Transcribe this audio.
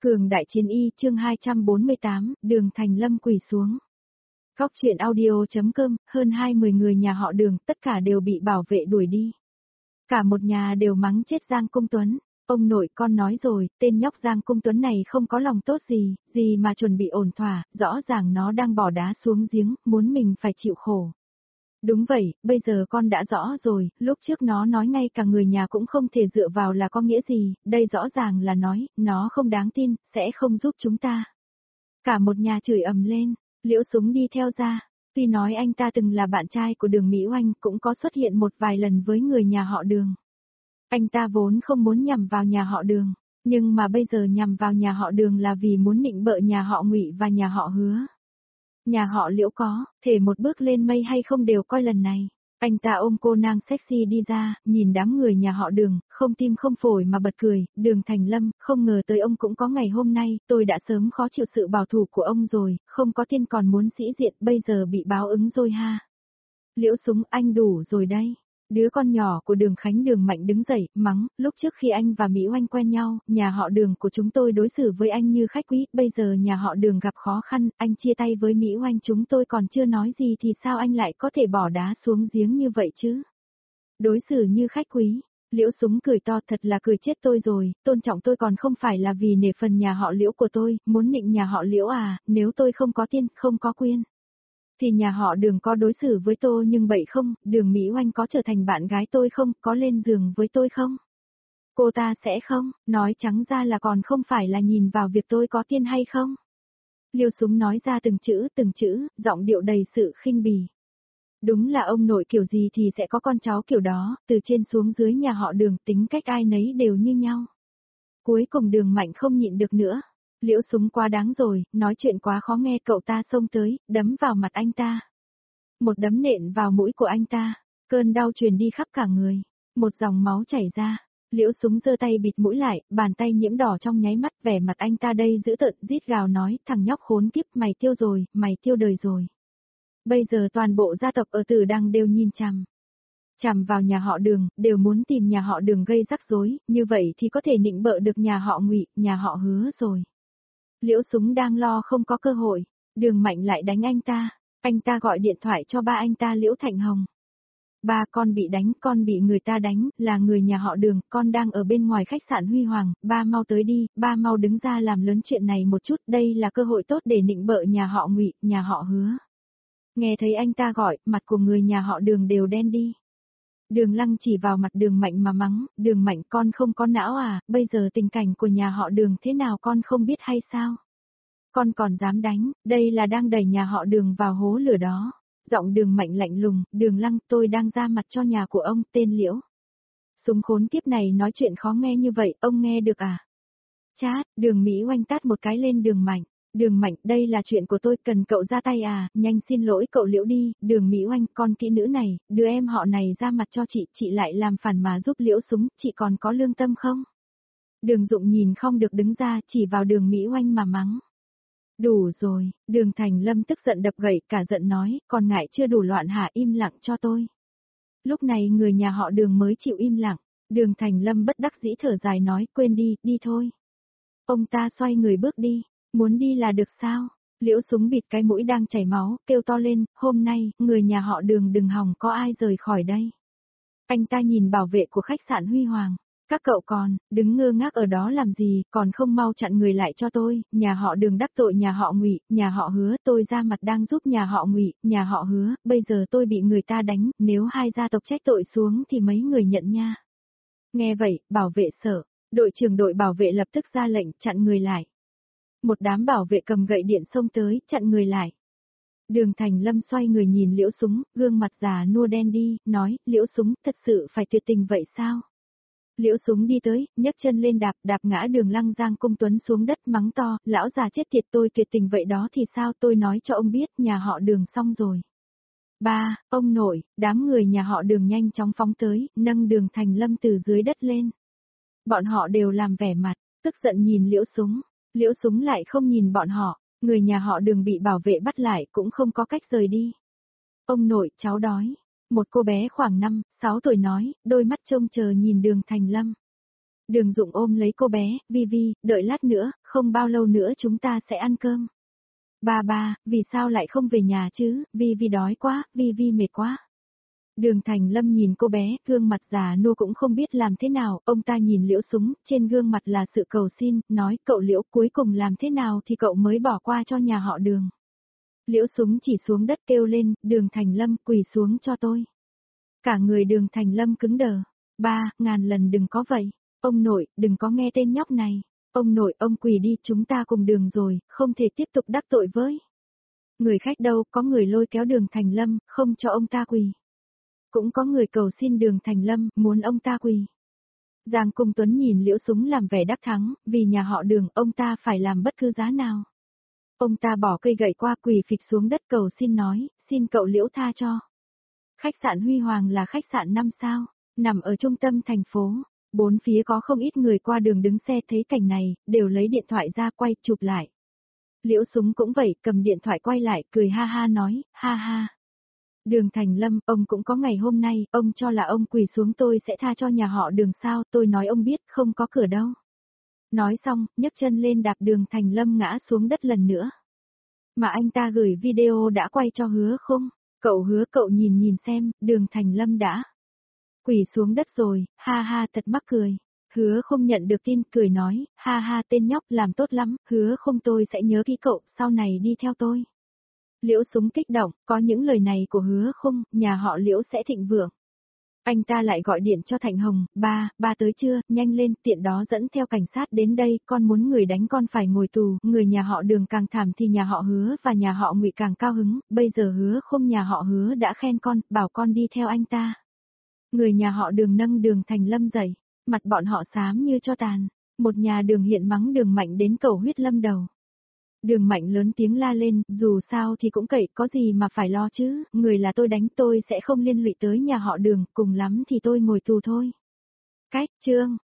Cường đại chiến y chương 248, Đường Thành Lâm quỳ xuống. Góc truyện audio.com, hơn 20 người nhà họ Đường, tất cả đều bị bảo vệ đuổi đi. Cả một nhà đều mắng chết Giang Công Tuấn. Ông nội con nói rồi, tên nhóc Giang Công Tuấn này không có lòng tốt gì mà chuẩn bị ổn thỏa, rõ ràng nó đang bỏ đá xuống giếng, muốn mình phải chịu khổ. Đúng vậy, bây giờ con đã rõ rồi, lúc trước nó nói ngay cả người nhà cũng không thể dựa vào là có nghĩa gì, đây rõ ràng là nói, nó không đáng tin, sẽ không giúp chúng ta. Cả một nhà chửi ầm lên, Liễu Súng đi theo ra, tuy nói anh ta từng là bạn trai của Đường Mỹ Oanh cũng có xuất hiện một vài lần với người nhà họ Đường. Anh ta vốn không muốn nhằm vào nhà họ Đường, nhưng mà bây giờ nhằm vào nhà họ Đường là vì muốn nịnh bợ nhà họ Ngụy và nhà họ Hứa. Nhà họ Liễu có, thể một bước lên mây hay không đều coi lần này. Anh ta ôm cô nàng sexy đi ra, nhìn đám người nhà họ Đường, không tim không phổi mà bật cười, Đường Thành Lâm, không ngờ tới ông cũng có ngày hôm nay, tôi đã sớm khó chịu sự bảo thủ của ông rồi, không có tiên còn muốn sĩ diện, bây giờ bị báo ứng rồi ha. Liễu Súng, anh đủ rồi đây. Đứa con nhỏ của Đường Khánh Đường Mạnh đứng dậy, mắng, lúc trước khi anh và Mỹ Oanh quen nhau, nhà họ Đường của chúng tôi đối xử với anh như khách quý, bây giờ nhà họ Đường gặp khó khăn, anh chia tay với Mỹ Oanh chúng tôi còn chưa nói gì thì sao anh lại có thể bỏ đá xuống giếng như vậy chứ? Đối xử như khách quý, Liễu Súng cười to, thật là cười chết tôi rồi, tôn trọng tôi còn không phải là vì nể phần nhà họ Liễu của tôi, muốn nịnh nhà họ Liễu à, nếu tôi không có tiên, không có quyên. Thì nhà họ Đường có đối xử với tôi nhưng bậy không, Đường Mỹ Oanh có trở thành bạn gái tôi không, có lên giường với tôi không? Cô ta sẽ không, nói trắng ra là còn không phải là nhìn vào việc tôi có tiên hay không? Liêu Súng nói ra từng chữ, giọng điệu đầy sự khinh bỉ. Đúng là ông nội kiểu gì thì sẽ có con cháu kiểu đó, từ trên xuống dưới nhà họ Đường tính cách ai nấy đều như nhau. Cuối cùng Đường Mạnh không nhịn được nữa. Liễu Súng quá đáng rồi, nói chuyện quá khó nghe, cậu ta xông tới, đấm vào mặt anh ta. Một đấm nện vào mũi của anh ta, cơn đau truyền đi khắp cả người, một dòng máu chảy ra. Liễu Súng giơ tay bịt mũi lại, bàn tay nhiễm đỏ trong nháy mắt, vẻ mặt anh ta đây dữ tợn, rít gào nói, thằng nhóc khốn kiếp, mày tiêu rồi, mày tiêu đời rồi. Bây giờ toàn bộ gia tộc ở Tử Đăng đều nhìn chằm vào nhà họ Đường, đều muốn tìm nhà họ Đường gây rắc rối, như vậy thì có thể nịnh bợ được nhà họ Ngụy, nhà họ Hứa rồi. Liễu Súng đang lo không có cơ hội, Đường Mạnh lại đánh anh ta gọi điện thoại cho ba anh ta Liễu Thạnh Hồng. Ba, con bị đánh, con bị người ta đánh, là người nhà họ Đường, con đang ở bên ngoài khách sạn Huy Hoàng, ba mau tới đi, ba mau đứng ra làm lớn chuyện này một chút, đây là cơ hội tốt để nịnh bợ nhà họ Ngụy, nhà họ Hứa. Nghe thấy anh ta gọi, mặt của người nhà họ Đường đều đen đi. Đường Lăng chỉ vào mặt Đường Mạnh mà mắng, Đường Mạnh con không có não à, bây giờ tình cảnh của nhà họ Đường thế nào con không biết hay sao? Con còn dám đánh, đây là đang đẩy nhà họ Đường vào hố lửa đó. Giọng Đường Mạnh lạnh lùng, Đường Lăng tôi đang ra mặt cho nhà của ông tên Liễu. Súng khốn kiếp này nói chuyện khó nghe như vậy, ông nghe được à? Chát, Đường Mỹ Oanh tát một cái lên Đường Mạnh. Đường Mạnh, đây là chuyện của tôi, cần cậu ra tay à, nhanh xin lỗi cậu Liễu đi, Đường Mỹ Oanh, con kỹ nữ này, đứa em họ này ra mặt cho chị lại làm phản mà giúp Liễu Súng, chị còn có lương tâm không? Đường Dụng nhìn không được đứng ra, chỉ vào Đường Mỹ Oanh mà mắng. Đủ rồi, Đường Thành Lâm tức giận đập gậy cả giận nói, còn ngại chưa đủ loạn hả, im lặng cho tôi. Lúc này người nhà họ Đường mới chịu im lặng, Đường Thành Lâm bất đắc dĩ thở dài nói, quên đi, đi thôi. Ông ta xoay người bước đi. Muốn đi là được sao? Liễu Súng bịt cái mũi đang chảy máu, kêu to lên, hôm nay, người nhà họ Đường đừng hòng có ai rời khỏi đây. Anh ta nhìn bảo vệ của khách sạn Huy Hoàng. Các cậu còn, đứng ngơ ngác ở đó làm gì, còn không mau chặn người lại cho tôi, nhà họ Đường đắc tội nhà họ Ngụy, nhà họ Hứa, tôi ra mặt đang giúp nhà họ Ngụy, nhà họ Hứa, bây giờ tôi bị người ta đánh, nếu hai gia tộc trách tội xuống thì mấy người nhận nha. Nghe vậy, bảo vệ sợ, đội trưởng đội bảo vệ lập tức ra lệnh chặn người lại. Một đám bảo vệ cầm gậy điện xông tới, chặn người lại. Đường Thành Lâm xoay người nhìn Liễu Súng, gương mặt già nua đen đi, nói, Liễu Súng, thật sự phải tuyệt tình vậy sao? Liễu Súng đi tới, nhấc chân lên đạp ngã Đường Lăng Giang Công Tuấn xuống đất mắng to, lão già chết tiệt tôi tuyệt tình vậy đó thì sao, tôi nói cho ông biết, nhà họ Đường xong rồi. Ba, ông nội, đám người nhà họ Đường nhanh chóng phóng tới, nâng Đường Thành Lâm từ dưới đất lên. Bọn họ đều làm vẻ mặt, tức giận nhìn Liễu Súng. Liễu Súng lại không nhìn bọn họ, người nhà họ Đường bị bảo vệ bắt lại cũng không có cách rời đi. Ông nội, cháu đói. Một cô bé khoảng 5, 6 tuổi nói, đôi mắt trông chờ nhìn Đường Thành Lâm. Đường Dụng ôm lấy cô bé, Vi Vi, đợi lát nữa, không bao lâu nữa chúng ta sẽ ăn cơm. Ba, vì sao lại không về nhà chứ, Vi Vi đói quá, Vi Vi mệt quá. Đường Thành Lâm nhìn cô bé, gương mặt già nua cũng không biết làm thế nào, ông ta nhìn Liễu Súng, trên gương mặt là sự cầu xin, nói cậu Liễu cuối cùng làm thế nào thì cậu mới bỏ qua cho nhà họ Đường. Liễu Súng chỉ xuống đất kêu lên, Đường Thành Lâm quỳ xuống cho tôi. Cả người Đường Thành Lâm cứng đờ. Ba, ngàn lần đừng có vậy. Ông nội, đừng có nghe tên nhóc này. Ông nội, ông quỳ đi, chúng ta cùng Đường rồi, không thể tiếp tục đắc tội với. Người khách đâu, có người lôi kéo Đường Thành Lâm, không cho ông ta quỳ. Cũng có người cầu xin Đường Thành Lâm, muốn ông ta quỳ. Giang Cung Tuấn nhìn Liễu Súng làm vẻ đắc thắng, vì nhà họ Đường, ông ta phải làm bất cứ giá nào. Ông ta bỏ cây gậy qua quỳ phịch xuống đất cầu xin nói, xin cậu Liễu tha cho. Khách sạn Huy Hoàng là khách sạn 5 sao, nằm ở trung tâm thành phố. Bốn phía có không ít người qua đường đứng xe thấy cảnh này, đều lấy điện thoại ra quay chụp lại. Liễu Súng cũng vậy, cầm điện thoại quay lại, cười ha ha nói, ha ha. Đường Thành Lâm, ông cũng có ngày hôm nay, ông cho là ông quỳ xuống tôi sẽ tha cho nhà họ Đường sao, tôi nói ông biết, không có cửa đâu. Nói xong, nhấc chân lên đạp Đường Thành Lâm ngã xuống đất lần nữa. Mà anh ta gửi video đã quay cho Hứa Không, cậu Hứa cậu nhìn xem, Đường Thành Lâm đã quỳ xuống đất rồi, ha ha thật mắc cười. Hứa Không nhận được tin, cười nói, ha ha tên nhóc làm tốt lắm, Hứa Không tôi sẽ nhớ kỹ cậu, sau này đi theo tôi. Liễu Súng kích động, có những lời này của Hứa Không, nhà họ Liễu sẽ thịnh vượng. Anh ta lại gọi điện cho Thành Hồng, ba tới chưa, nhanh lên, tiện đó dẫn theo cảnh sát đến đây, con muốn người đánh con phải ngồi tù, người nhà họ Đường càng thảm thì nhà họ Hứa và nhà họ Ngụy càng cao hứng, bây giờ Hứa Không nhà họ Hứa đã khen con, bảo con đi theo anh ta. Người nhà họ Đường nâng Đường Thành Lâm dậy, mặt bọn họ xám như cho tàn, một nhà Đường hiện mắng Đường Mạnh đến cầu huyết lâm đầu. Đường Mạnh lớn tiếng la lên, dù sao thì cũng cậy, có gì mà phải lo chứ, người là tôi đánh tôi sẽ không liên lụy tới nhà họ Đường, cùng lắm thì tôi ngồi tù thôi. Cách chương